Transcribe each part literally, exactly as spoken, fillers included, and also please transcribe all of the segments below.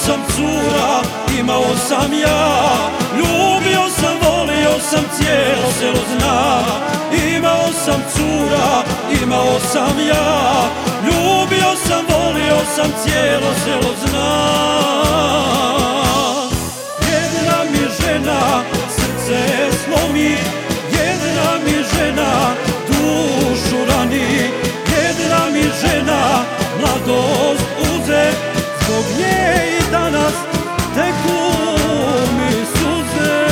sam cura, imao sam ja. Ljubio sam, volio sam, cijelo selo zna. Imao sam cura, imao sam ja. Ljubio sam, volio sam, cijelo selo zna. Jedna mi žena srce slomi, jedna mi žena dušu rani, jedna mi žena mladost uze, zbog nje i danas teku mi suze.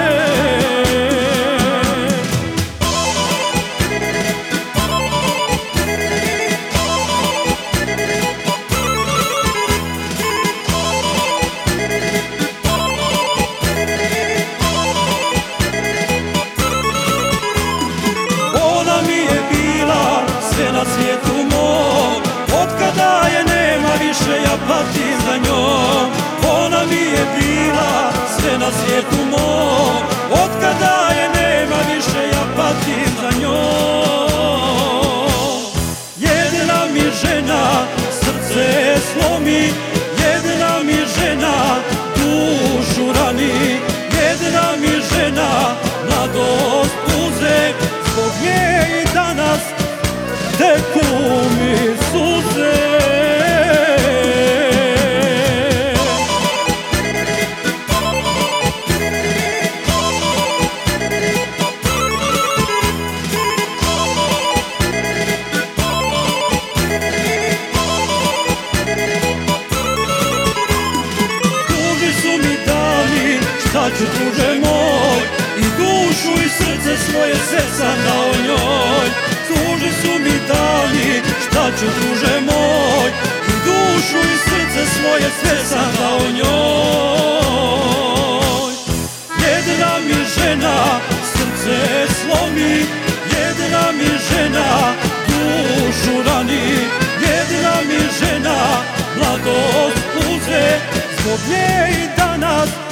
Ona mi je bila sve na svijetu mom, otkada je nema više ja patim za njom. Ona mi je bila sve na svijetu mom, otkada je nema više ja patim za njom. Jedna mi žena srce slomi, jedna mi žena dušu rani, jedna mi žena mladost uze, zbog nje i danas teku mi suze. Tuži su mi dali, šta ću druže moj, i dušu i srce svoje sve sam dao njoj. Tuži su mi dali, šta ću druže moj, i dušu i srce svoje sve sam dao njoj. Jedna mi žena srce slomi, jedna mi žena dušu rani, jedna mi žena mladost uze, zbog nje i danas